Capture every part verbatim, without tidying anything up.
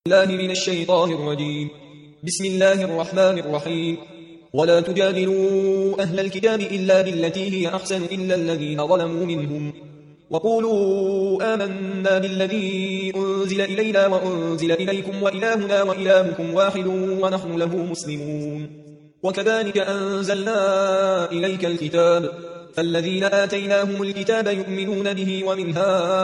الله من الشيطان الرجيم. بسم الله الرحمن الرحيم. ولا تجادلوا أهل الكتاب إلا بالتي هي أحسن إلا الذين ظلموا منهم وقولوا آمنا بالذي أنزل إلينا وأنزل إليكم وإلهنا وإلهكم واحد ونحن له مسلمون. وكذلك أنزلنا إليك الكتاب فالذين آتيناهم الكتاب يؤمنون به ومن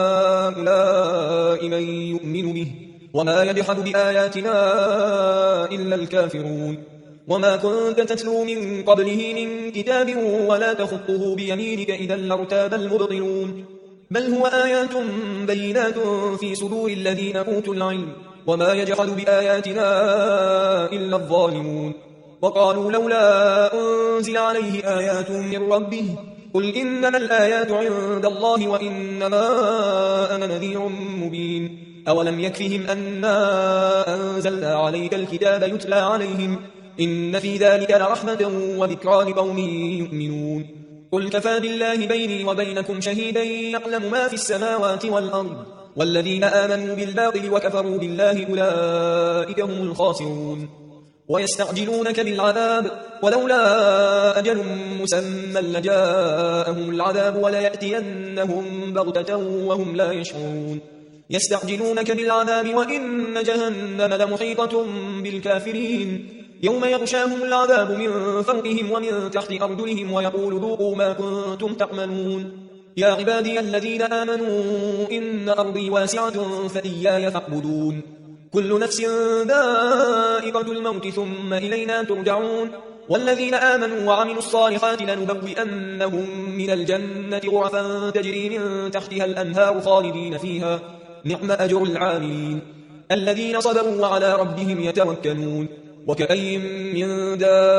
هؤلاء من يؤمن به وما يجحد بآياتنا إلا الكافرون. وما كنت تتلو من قبله من كتاب ولا تخطه بيمينك إذا لارتاب المبطلون. بل هو آيات بينات في صدور الذين أوتوا العلم وما يجحد بآياتنا إلا الظالمون. وقالوا لولا أنزل عليه آيات من ربه قل إنما الآيات عند الله وإنما أنا نذير مبين. أولم يكفهم أنا أنزلنا عليك الكتاب يتلى عليهم إن في ذلك لرحمة وذكرى لقوم يؤمنون. قل كفى بالله بيني وبينكم شهيدا يعلم ما في السماوات والأرض والذين آمنوا بالباطل وكفروا بالله أولئك هم الخاسرون. ويستعجلونك بالعذاب ولولا أجل مسمى لجاءهم العذاب وليأتينهم بغتة وهم لا يشعرون. يستعجلونك بالعذاب وإن جهنم لمحيطة بالكافرين يوم يغشاهم العذاب من فوقهم ومن تحت أرجلهم ويقول ذوقوا ما كنتم تعملون. يا عبادي الذين آمنوا إن أرضي واسعة فإياي فاعبدون. كل نفس ذائقة الموت ثم إلينا ترجعون. والذين آمنوا وعملوا الصالحات لنبوئنهم من الجنة غرفا تجري من تحتها الأنهار خالدين فيها نعم أجر العاملين الذين صبروا وعلى ربهم يتوكلون. وكأي من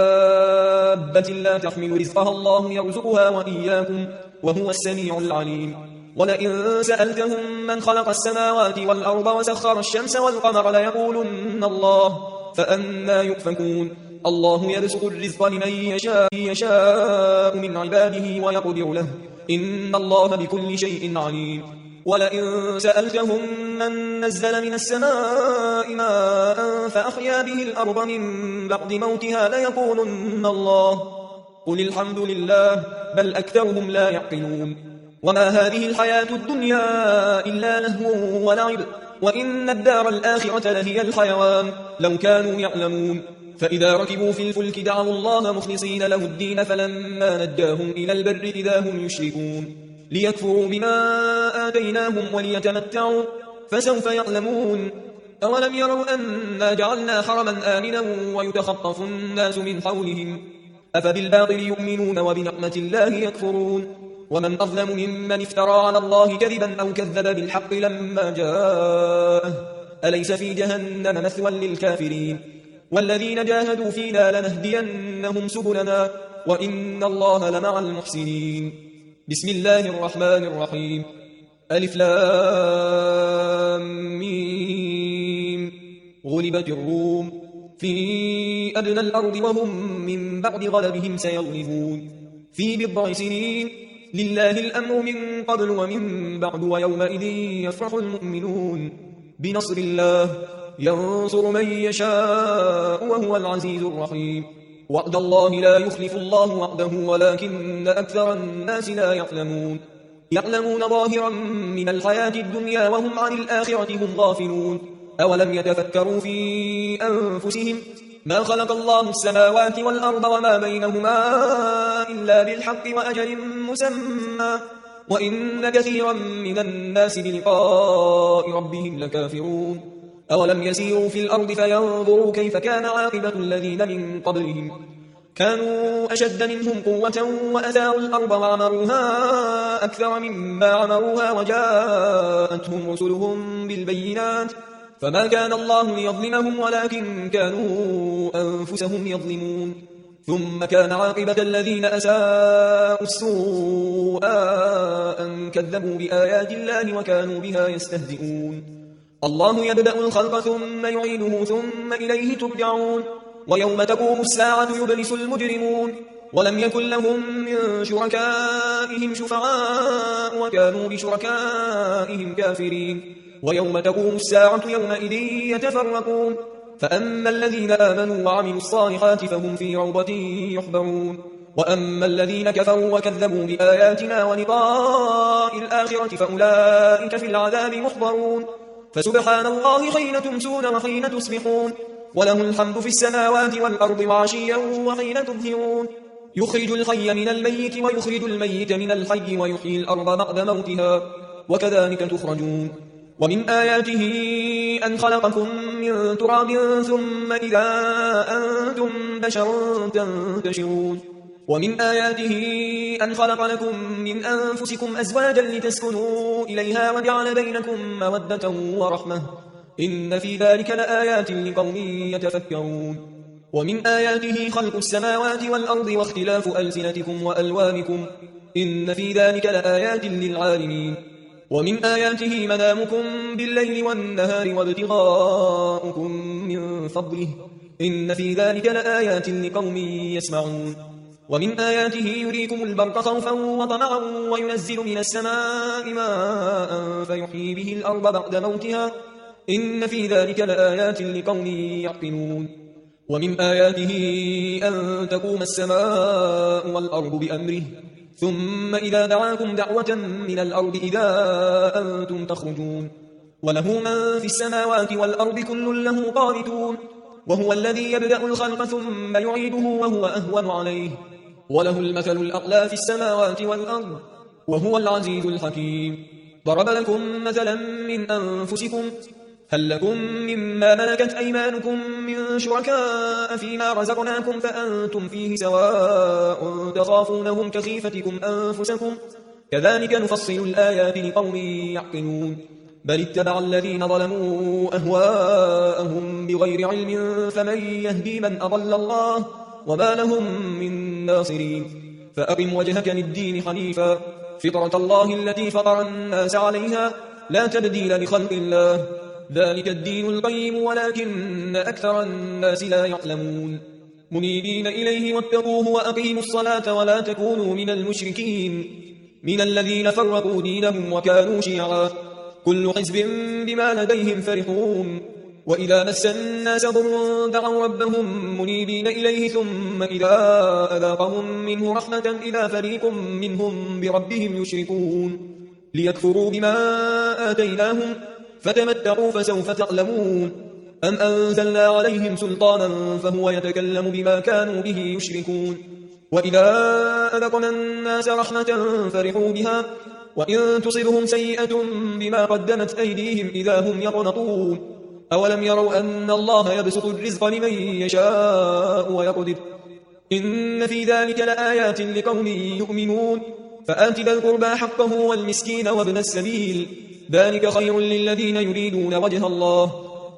دابة لا تحمل رزقها الله يرزقها وإياكم وهو السميع العليم. ولئن سألتهم من خلق السماوات والأرض وسخر الشمس والقمر ليقولن الله فأنى يؤفكون. الله يرزق الرزق لمن يشاء, يشاء من عباده ويقدر له إن الله بكل شيء عليم. ولئن سألتهم من نزل من السماء ماء فأحيا به الأرض من بعد موتها ليقولن الله قل الحمد لله بل أكثرهم لا يعقلون. وما هذه الحياة الدنيا إلا لهو ولعب وإن الدار الآخرة لهي الحيوان لو كانوا يعلمون. فإذا ركبوا في الفلك دعوا الله مخلصين له الدين فلما نجاهم إلى البر إذا هم يشركون ليكفروا بما آتيناهم وليتمتعوا فسوف يعلمون. أولم يروا أنا جعلنا حرما آمنا ويتخطف الناس من حولهم أفبالباطل يؤمنون وبنعمة الله يكفرون. ومن أظلم ممن افترى على الله كذبا أو كذب بالحق لما جاءه أليس في جهنم مثوى للكافرين. والذين جاهدوا فينا لنهدينهم سبلنا وإن الله لمع المحسنين. بسم الله الرحمن الرحيم. ألف لام ميم. غلبت الروم في أدنى الأرض وهم من بعد غلبهم سيغلبون في بضع سنين لله الأمر من قبل ومن بعد ويومئذ يفرح المؤمنون بنصر الله ينصر من يشاء وهو العزيز الرحيم. وعد الله لا يخلف الله وعده ولكن أكثر الناس لا يعلمون. يعلمون ظاهرا من الحياة الدنيا وهم عن الآخرة هم غافلون. أولم يتفكروا في أنفسهم ما خلق الله السماوات والأرض وما بينهما إلا بالحق وأجل مسمى وإن كثيرا من الناس بلقاء ربهم لكافرون. أولم يسيروا في الأرض فينظروا كيف كان عاقبة الذين من قبلهم كانوا أشد منهم قوة وأثاروا الأرض وعمروها أكثر مما عمروها وجاءتهم رسلهم بالبينات فما كان الله ليظلمهم ولكن كانوا أنفسهم يظلمون. ثم كان عاقبة الذين أساءوا السوء أن كذبوا بآيات الله وكانوا بها يستهزئون. الله يبدأ الخلق ثم يعيده ثم إليه ترجعون. ويوم تقوم الساعة يبلس المجرمون ولم يكن لهم من شركائهم شفعاء وكانوا بشركائهم كافرين ويوم تقوم الساعة يومئذ يتفرقون فأما الذين آمنوا وعملوا الصالحات فهم في روضة يحبرون وأما الذين كفروا وكذبوا بآياتنا ولقاء الآخرة فأولئك في العذاب محضرون فسبحان الله حين تمسون وحين تصبحون وله الحمد في السماوات والأرض وعشيا وحين تظهرون يخرج الحي من الميت ويخرج الميت من الحي ويحيي الأرض بعد موتها وكذلك تخرجون ومن آياته أن خلقكم من تراب ثم إذا أنتم بشر تنتشرون ومن آياته أن خلق لكم من أنفسكم أزواجا لتسكنوا إليها وجعل بينكم مودة ورحمة إن في ذلك لآيات لقوم يتفكرون ومن آياته خلق السماوات والأرض واختلاف ألسنتكم وألوانكم إن في ذلك لآيات للعالمين ومن آياته منامكم بالليل والنهار وابتغاؤكم من فضله إن في ذلك لآيات لقوم يسمعون ومن آياته يريكم البرق خوفا وطمعا وينزل من السماء ماء فيحيي به الأرض بعد موتها إن في ذلك لآيات لقوم يعقلون ومن آياته أن تقوم السماء والأرض بأمره ثم إذا دعاكم دعوة من الأرض إذا أنتم تخرجون وله من في السماوات والأرض كل له قانتون وهو الذي يبدأ الخلق ثم يعيده وهو أهون عليه وله المثل الأعلى في السماوات والأرض وهو العزيز الحكيم ضرب لكم مثلا من أنفسكم هل لكم مما ملكت أيمانكم من شركاء فيما رزقناكم فأنتم فيه سواء تخافونهم كخيفتكم أنفسكم كذلك نفصل الآيات لقوم يعقلون بل اتبع الذين ظلموا أهواءهم بغير علم فمن يهدي من أضل الله وما لهم من ناصرين فأقم وجهك للدين حنيفا فطرة الله التي فطر الناس عليها لا تبديل لخلق الله ذلك الدين القيم ولكن أكثر الناس لا يعلمون منيبين إليه واتقوه وأقيموا الصلاة ولا تكونوا من المشركين من الذين فرقوا دينهم وكانوا شيعا كل حزب بما لديهم فرحون وإذا مس الناس ضر دعوا ربهم منيبين إليه ثم إذا أذاقهم منه رحمة إذا فريق منهم بربهم يشركون ليكفروا بما آتيناهم فتمتعوا فسوف تعلمون أم أنزلنا عليهم سلطانا فهو يتكلم بما كانوا به يشركون وإذا أذقنا الناس رحمة فرحوا بها وإن تصبهم سيئة بما قدمت أيديهم إذا هم يقنطون أولم يروا أن الله يبسط الرزق لمن يشاء ويقدر إن في ذلك لآيات لقوم يؤمنون فآت ذا القربى حقه والمسكين وابن السبيل ذلك خير للذين يريدون وجه الله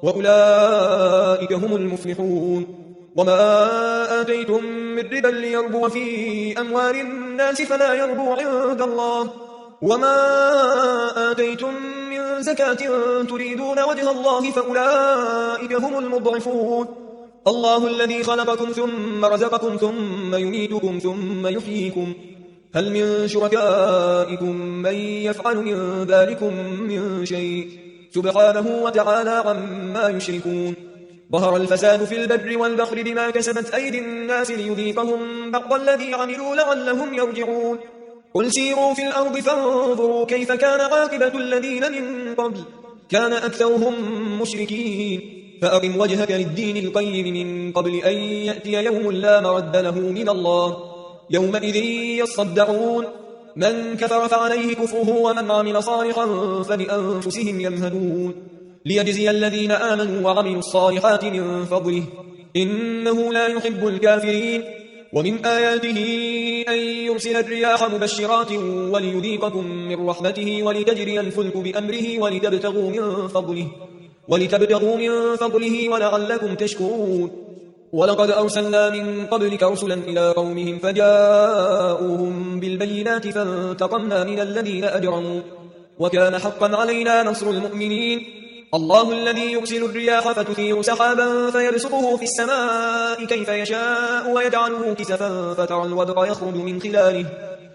وأولئك هم المفلحون وما آتيتم من ربا ليربو في أموال الناس فلا يربو عند الله وما آتيتم من زكاة تريدون وجه الله فأولئك هم المضعفون الله الذي خلقكم ثم رزقكم ثم يميتكم ثم يحييكم هل من شركائكم من يفعل من ذلكم من شيء سبحانه وتعالى عما يشركون ظهر الفساد في البر والبحر بما كسبت أيدي الناس ليذيقهم بعض الذي عملوا لعلهم يرجعون قل سيروا في الأرض فانظروا كيف كان عاقبة الذين من قبل كان أكثرهم مشركين فأقم وجهك للدين القيم من قبل أن يأتي يوم لا مرد له من الله يومئذ يصدعون من كفر فعليه كفره ومن عمل صالحا فلأنفسهم يمهدون ليجزي الذين آمنوا وعملوا الصالحات من فضله إنه لا يحب الكافرين ومن آياته أن يرسل الرياح مبشرات وليذيقكم من رحمته ولتجري الفلك بأمره ولتبتغوا من فضله ولتبتغوا من فضله ولعلكم تشكرون ولقد أرسلنا من قبلك رسلا إلى قومهم فجاءوهم بالبينات فانتقمنا من الذين أجرموا وكان حقا علينا نصر المؤمنين الله الذي يرسل الرياح فتثير سحابا فيبسطه في السماء كيف يشاء ويجعله كسفا فترى الودق يخرج من خلاله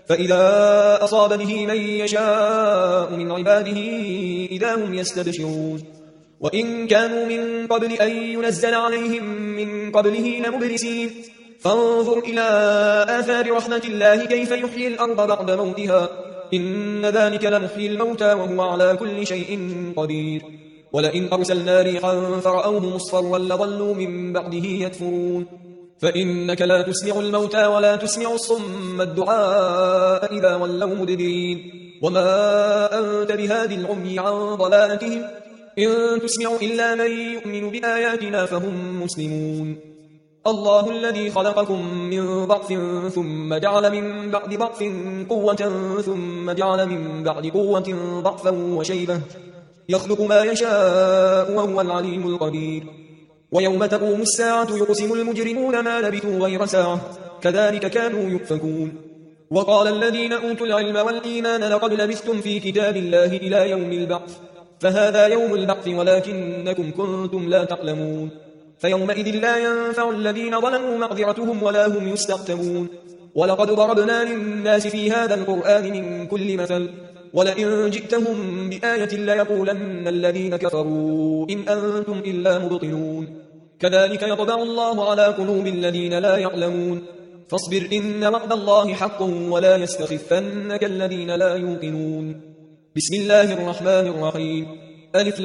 فإذا أصاب به من يشاء من عباده إذا هم يستبشرون وإن كانوا من قبل أن ينزل عليهم من قبله لمبلسين فانظر إلى آثار رحمة الله كيف يحيي الأرض بعد موتها إن ذلك لمحيي الموتى وهو على كل شيء قدير ولئن أرسلنا ريحا فرأوه مصفرا لظلوا من بعده يكفرون فإنك لا تسمع الموتى ولا تسمع الصم الدعاء إذا ولوا مدبرين وما أنت بهادي العمي عن ضلالتهم إن تسمع إلا من يؤمن بآياتنا فهم مسلمون الله الذي خلقكم من ضعف ثم جعل من بعد ضعف قوة ثم جعل من بعد قوة ضعفا وشيبة يخلق ما يشاء وهو العليم القدير ويوم تقوم الساعة يقسم المجرمون ما لبثوا غير ساعة كذلك كانوا يؤفكون وقال الذين أوتوا العلم والإيمان لقد لبثتم في كتاب الله إلى يوم البعث فهذا يوم البعث ولكنكم كنتم لا تعلمون فيومئذ لا ينفع الذين ظلموا معذرتهم ولا هم يستعتبون ولقد ضربنا للناس في هذا القرآن من كل مثل ولئن جئتهم بآية ليقولن الذين كفروا إن أنتم إلا مبطلون كذلك يطبع الله على قلوب الذين لا يعلمون فاصبر إن وعد الله حق ولا يستخفنك الذين لا يوقنون بسم الله الرحمن الرحيم ألف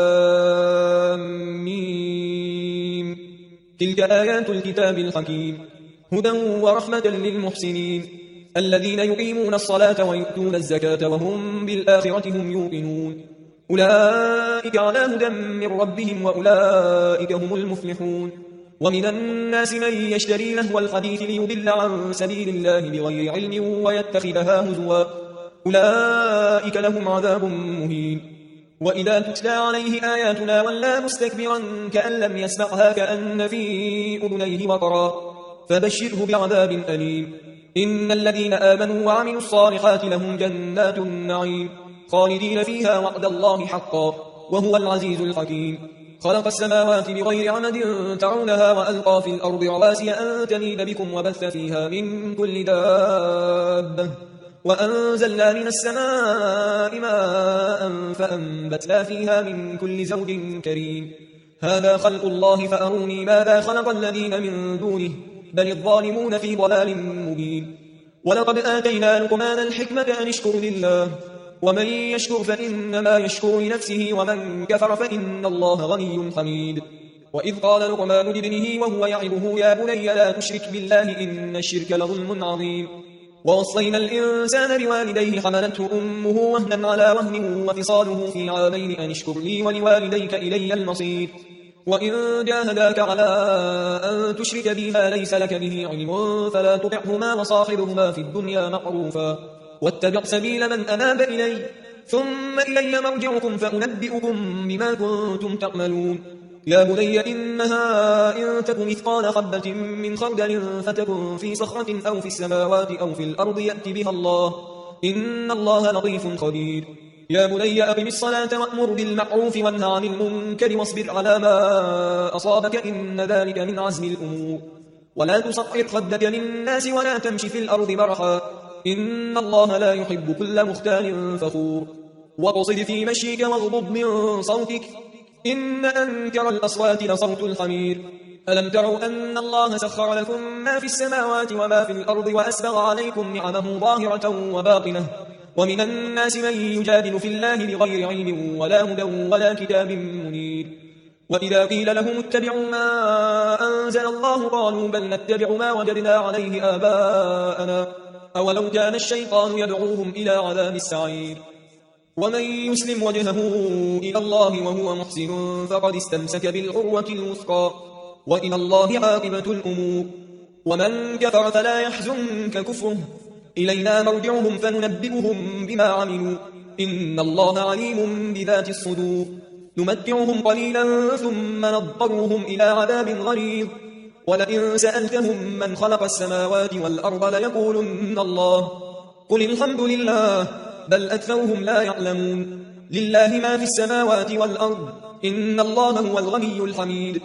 لام ميم تلك آيات الكتاب الحكيم هدى ورحمة للمحسنين الذين يقيمون الصلاة ويؤتون الزكاة وهم بالآخرة هم يوقنون أولئك على هدى من ربهم وأولئك هم المفلحون ومن الناس من يشتري لهو الحديث ليضل عن سبيل الله بغير علم ويتخذها هزوا أولئك لهم عذاب مهين وإذا تتلى عليه آياتنا ولى مستكبرا كأن لم يسمعها كأن في أذنيه وقرا فبشره بعذاب أليم إن الذين آمنوا وعملوا الصالحات لهم جنات النعيم خالدين فيها وعد الله حقا وهو العزيز الحكيم خلق السماوات بغير عمد ترونها وألقى في الأرض رواسي أن تميد بكم وبث فيها من كل دابة وأنزلنا من السماء ماء فأنبتنا فيها من كل زوج كريم هذا خلق الله فأروني ماذا خلق الذين من دونه بل الظالمون في ضلال مبين ولقد آتينا لقمان الحكمة أن اشكر لله ومن يشكر فإنما يشكر لنفسه ومن كفر فإن الله غني حميد وإذ قال لقمان لابنه وهو يعظه يا بني لا تشرك بالله إن الشرك لظلم عظيم ووصينا الإنسان بوالديه حملته أمه وهنا على وهن وفصاله في عامين أن اشكر لي ولوالديك إلي المصير وإن جاهداك على أن تشرك بي ما ليس لك به علم فلا تطعهما وصاحبهما في الدنيا معروفا واتبع سبيل من أناب إلي ثم إلي مرجعكم فأنبئكم بما كنتم تعملون يا بني إنها إن تك مثقال حبة من خردل فتكن في صخرة أو في السماوات أو في الأرض يأتي بها الله إن الله لطيف خبير يا بني أقم الصلاة وأمر بالمعروف وانه عن المنكر واصبر على ما أصابك إن ذلك من عزم الأمور ولا تصعر خدك للناس ولا تمشي في الأرض مرحا إن الله لا يحب كل مختال فخور واقصد في مشيك واغضض من صوتك إن أنكر الأصوات لصوت الحمير ألم تروا أن الله سخر لكم ما في السماوات وما في الأرض وأسبغ عليكم نعمه ظاهرة وباطنة ومن الناس من يجادل في الله بغير علم ولا هدى ولا كتاب منير وإذا قيل لهم اتبعوا ما أنزل الله قالوا بل نتبع ما وجدنا عليه آباءنا أولو كان الشيطان يدعوهم إلى عذاب السعير ومن يسلم وجهه إلى الله وهو محسن فقد استمسك بالعروة الوثقى وإلى الله عاقبة الأمور ومن كفر فلا يحزنك كفره إلينا مرجعهم فننبئهم بما عملوا إن الله عليم بذات الصدور نمتعهم قليلا ثم نضطرهم إلى عذاب غليظ ولئن سألتهم من خلق السماوات والأرض ليقولن الله قل الحمد لله بل أكثرهم لا يعلمون لله ما في السماوات والأرض إن الله هو الغني الحميد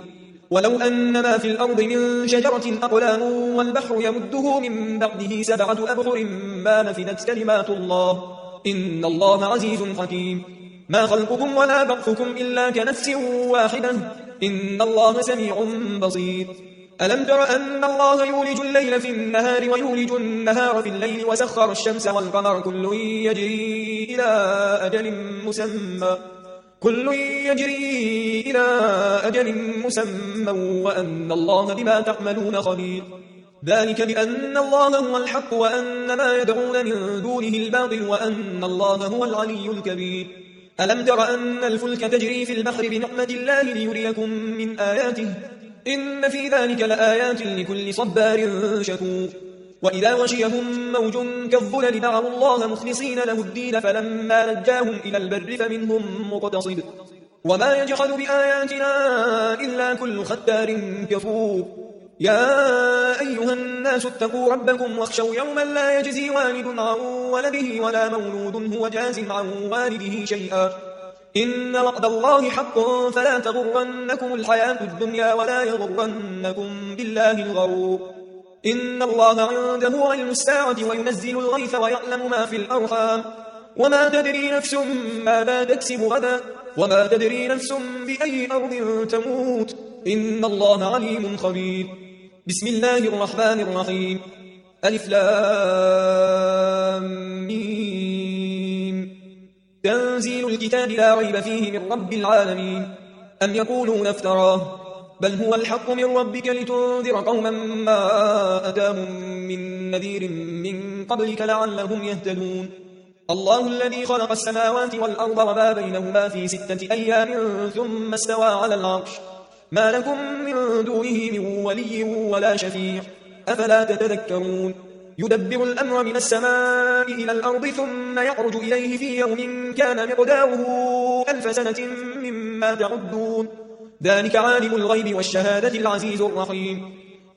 ولو أن ما في الأرض من شجرة أقلام والبحر يمده من بعده سبعة أبحر ما نفدت كلمات الله إن الله عزيز حكيم ما خلقكم ولا بعثكم إلا كنفس واحدة إن الله سميع بصير ألم تر أن الله يولج الليل في النهار ويولج النهار في الليل وسخر الشمس والقمر كل يجري إلى أجل مسمى كل يجري إلى أجل مسمى وأن الله بما تعملون خبير ذلك بأن الله هو الحق وأن ما يدعون من دونه الباطل وأن الله هو العلي الكبير ألم تر أن الفلك تجري في البحر بنعمة الله ليريكم من آياته إن في ذلك لآيات لكل صبار شكور وإذا غشيهم موج كالظلل دعوا الله مخلصين له الدين فلما نجاهم إلى البر فمنهم مقتصد وما يجحد بآياتنا إلا كل ختار كفور يا أيها الناس اتقوا ربكم واخشوا يوما لا يجزي والد عن ولده ولا مولود هو جاز عن والده شيئا إن وعد الله حق فلا تغرنكم الحياة الدنيا ولا يغرنكم بالله الغرور إن الله عنده علم الساعة وينزل الغيث ويعلم ما في الأرحام وما تدري نفس ماذا تكسب غدا وما تدري نفس بأي أرض تموت إن الله عليم خبير بسم الله الرحمن الرحيم ألف لام ميم تنزيل الكتاب لا ريب فيه من رب العالمين أم يقولون افتراه بل هو الحق من ربك لتنذر قوما ما أتاهم من نذير من قبلك لعلهم يهتدون الله الذي خلق السماوات والأرض وما بينهما في ستة أيام ثم استوى على العرش ما لكم من دونه من ولي ولا شفيع أفلا تتذكرون يدبر الأمر من السماء إلى الأرض ثم يعرج إليه في يوم كان مقداره ألف سنة مما تعدون ذلك عالم الغيب والشهادة العزيز الرحيم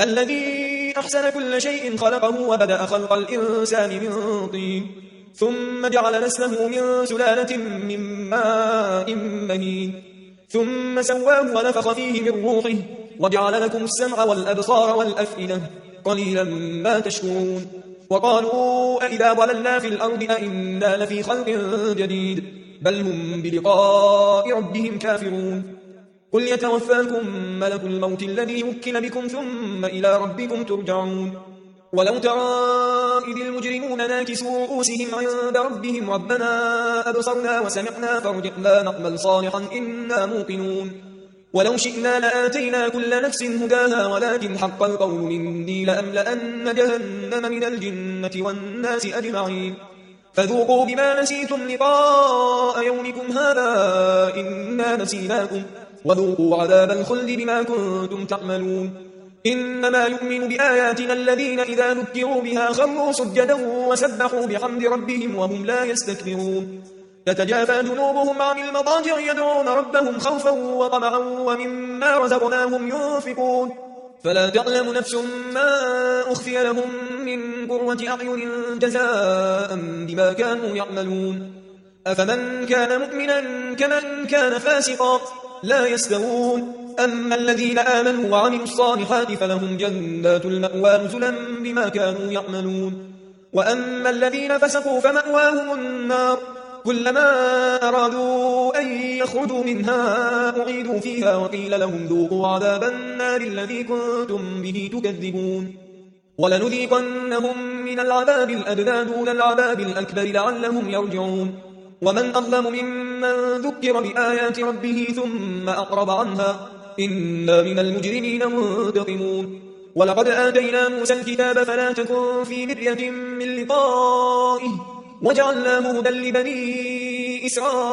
الذي أحسن كل شيء خلقه وبدأ خلق الإنسان من طين ثم جعل نسله من سلالة من ماء مهين ثم سواه ونفخ فيه من روحه وجعل لكم السمع والأبصار والأفئدة قليلا ما تشكرون وقالوا أئذا ضللنا في الأرض أئنا لفي خلق جديد بل هم بلقاء ربهم كافرون قل يتوفاكم ملك الموت الذي وكل بكم ثم إلى ربكم ترجعون ولو ترى إذ المجرمون ناكسوا رؤوسهم عند ربهم ربنا أبصرنا وسمعنا فارجعنا نعمل صالحا إنا موقنون ولو شئنا لآتينا كل نفس هداها ولكن حق القول مني لأملأن جهنم من الجنة والناس أجمعين فذوقوا بما نسيتم لقاء يومكم هذا إنا نسيناكم وذوقوا عذاب الخلد بما كنتم تعملون إنما يؤمن بآياتنا الذين إذا ذكروا بها خروا سجدا وسبحوا بحمد ربهم وهم لا يستكبرون تتجافى جنوبهم عن المضاجع يدعون ربهم خوفا وطمعا ومما رزقناهم ينفقون فلا تعلم نفس ما أخفي لهم من قرة أعين جزاء بما كانوا يعملون أفمن كان مؤمنا كمن كان فاسقا لا يستوون أما الذين آمنوا وعملوا الصالحات فلهم جنات المأوى نزلا بما كانوا يعملون وأما الذين فسقوا فمأواهم النار كلما أرادوا أن يخرجوا منها أعيدوا فيها وقيل لهم ذوقوا عذاب النار الذي كنتم به تكذبون ولنذيقنهم من العذاب الأدنى دون العذاب الأكبر لعلهم يرجعون ومن أظلم ممن ذكر بآيات ربه ثم أعرض عنها إنا من المجرمين منتقمون ولقد آتينا موسى الكتاب فلا تكن في مرية من لقائه وجعلناه هدى لبني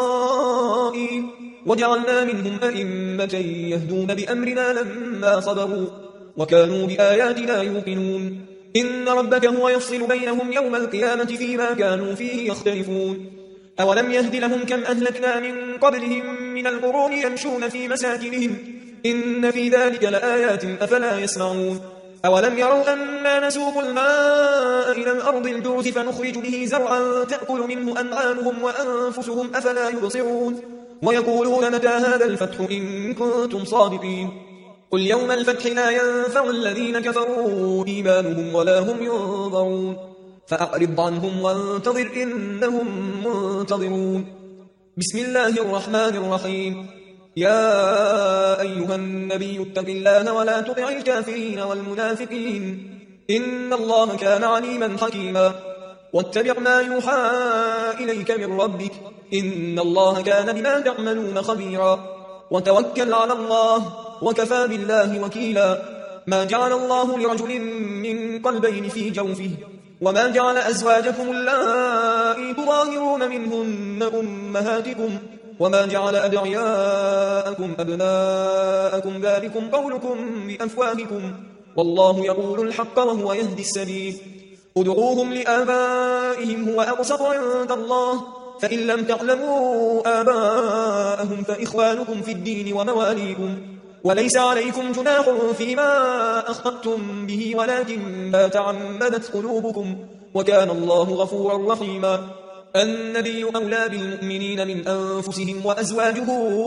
إسرائيل وجعلنا منهم أئمة يهدون بأمرنا لما صبروا وكانوا بآياتنا يوقنون إن ربك هو يفصل بينهم يوم القيامة فيما كانوا فيه يختلفون أولم يهد لهم كم أهلكنا من قبلهم من القرون يمشون في مساكنهم إن في ذلك لآيات أفلا يسمعون أولم يروا أنا نسوق الماء إلى الأرض الجرز فنخرج به زرعا تأكل منه أنعامهم وأنفسهم أفلا يبصرون ويقولون متى هذا الفتح إن كنتم صادقين قل يوم الفتح لا ينفع الذين كفروا إيمانهم ولا هم ينظرون فأعرض عنهم وانتظر إنهم منتظرون. بسم الله الرحمن الرحيم. يا أيها النبي اتق الله ولا تطع الكافرين والمنافقين إن الله كان عليما حكيما. واتبع ما يوحى إليك من ربك إن الله كان بما تعملون خبيرا. وتوكل على الله وكفى بالله وكيلا. ما جعل الله لرجل من قلبين في جوفه وما جعل أزواجكم اللائي تظاهرون منهن أمهاتكم وما جعل أدعياءكم أبناءكم ذلكم قولكم بأفواهكم والله يقول الحق وهو يهدي السبيل. ادعوهم لآبائهم هو أقسط عند الله فإن لم تعلموا آباءهم فإخوانكم في الدين ومواليكم وليس عليكم جناح فيما أخطأتم به ولكن ما تعمدت قلوبكم وكان الله غفورا رحيما. النبي أولى بالمؤمنين من أنفسهم وأزواجه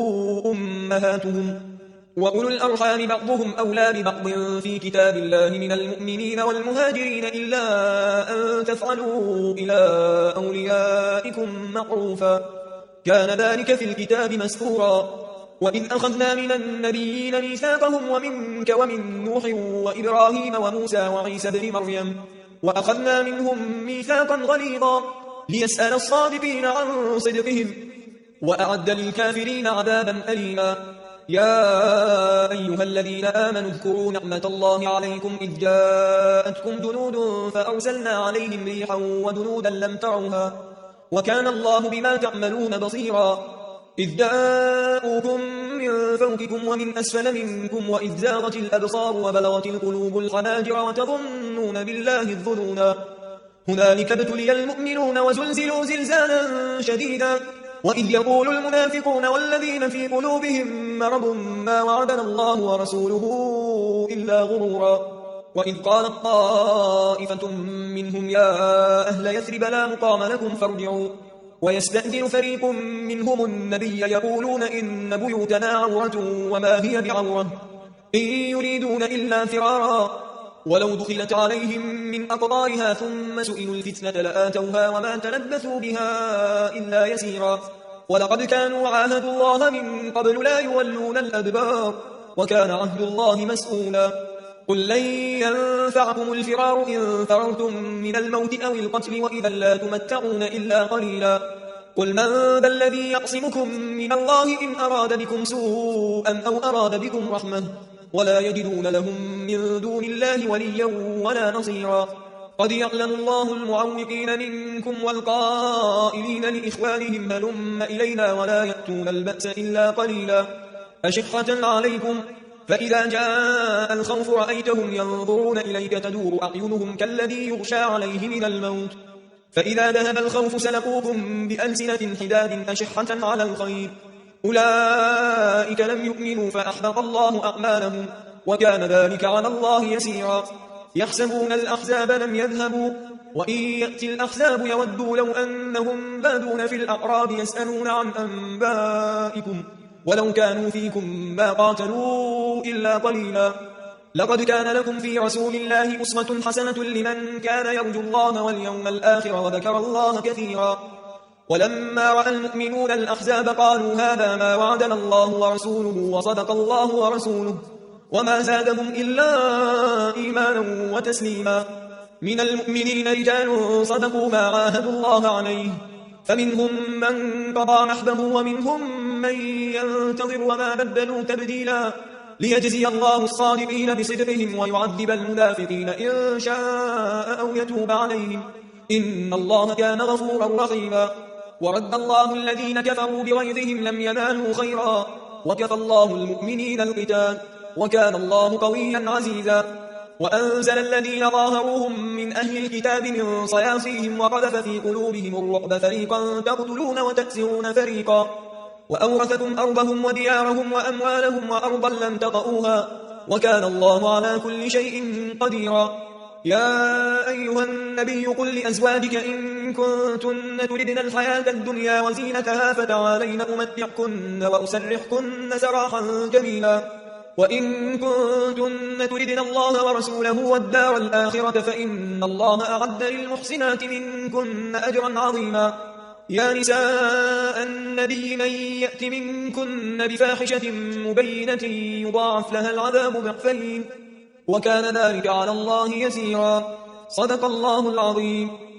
أمهاتهم وأولو الأرحام بعضهم أولى ببعض في كتاب الله من المؤمنين والمهاجرين إلا أن تفعلوا إلى أوليائكم معروفا كان ذلك في الكتاب مسطورا. وإذ أخذنا من النبيين ميثاقهم ومنك ومن نوح وإبراهيم وموسى وعيسى بن مريم وأخذنا منهم ميثاقا غليظا ليسأل الصادقين عن صدقهم وأعد للكافرين عذابا أليما. يا أيها الذين آمنوا اذكروا نعمة الله عليكم إذ جاءتكم جنود فأرسلنا عليهم ريحا وجنودا لم تروها وكان الله بما تعملون بصيرا. إذ جاءوكم من فوقكم ومن أسفل منكم وإذ زاغت الأبصار وبلغت القلوب الحناجر وتظنون بالله الظنونا هنالك ابتلي المؤمنون وزلزلوا زلزالا شديدا. وإذ يقول المنافقون والذين في قلوبهم مرض ما وعدنا الله ورسوله إلا غرورا. وإذ قالت طائفة منهم يا أهل يثرب لا مقام لكم فارجعوا ويستأذن فريق منهم النبي يقولون إن بيوتنا عورة وما هي بعورة إن يريدون إلا فرارا ولو دخلت عليهم من أقطارها ثم سئلوا الفتنة لآتوها وما تلبثوا بها إلا يسيرا. ولقد كانوا عاهدوا الله من قبل لا يولون الأدبار وكان عهد الله مسؤولا. قل لن ينفعكم الفرار إن فررتم من الموت أو القتل وإذا لا تمتعون إلا قليلا. قل من ذا الذي يعصمكم من الله إن أراد بكم سوءا أو أراد بكم رحمة ولا يجدون لهم من دون الله وليا ولا نصيرا. قد يعلم الله المعوقين منكم والقائلين لإخوانهم هلم إلينا ولا يأتون البأس إلا قليلا أشحة عليكم فإذا جاء الخوف رأيتهم ينظرون إليك تدور أعينهم كالذي يغشى عليه من الموت فإذا ذهب الخوف سلقوكم بألسنة حداد أشحة على الخير أولئك لم يؤمنوا فأحبط الله أعمالهم وكان ذلك على الله يسيرا. يحسبون الأحزاب لم يذهبوا وإن يأتي الأحزاب يودوا لو أنهم بادون في الأعراب يسألون عن أنبائكم ولو كانوا فيكم ما قاتلوا إلا قليلا. لقد كان لكم في رسول الله أسوة حسنة لمن كان يرجو الله واليوم الآخر وذكر الله كثيرا. ولما رأى المؤمنون الأحزاب قالوا هذا ما وعدنا الله ورسوله وصدق الله ورسوله وما زادهم إلا إيمانا وتسليما. من المؤمنين رجال صدقوا ما عاهدوا الله عليه فمنهم من قضى نحبه ومنهم من ينتظر وما بدلوا تبديلا ليجزي الله الصادقين بصدقهم ويعذب المنافقين إن شاء أو يتوب عليهم إن الله كان غفورا رحيما. ورد الله الذين كفروا بغيظهم لم ينالوا خيرا وكفى الله المؤمنين القتال وكان الله قويا عزيزا. وأنزل الذين ظاهروهم من أهل الكتاب من صياصيهم وقذف في قلوبهم الرعب فريقا تقتلون وتأسرون فريقا وأورثكم أرضهم وديارهم وأموالهم وأرضا لم تطئوها وكان الله على كل شيء قديرا. يا أيها النبي قل لأزواجك إن كنتن تردن الحياة الدنيا وزينتها فتعالين أمتعكن وأسرحكن سراحا جميلا وإن كنتن تردن الله ورسوله والدار الآخرة فإن الله أعد للمحسنات منكن أجرا عظيما. يا نساء النبي من يأت منكن بفاحشة مبينة يضاعف لها العذاب ضعفين وكان ذلك على الله يسيرا. صدق الله العظيم.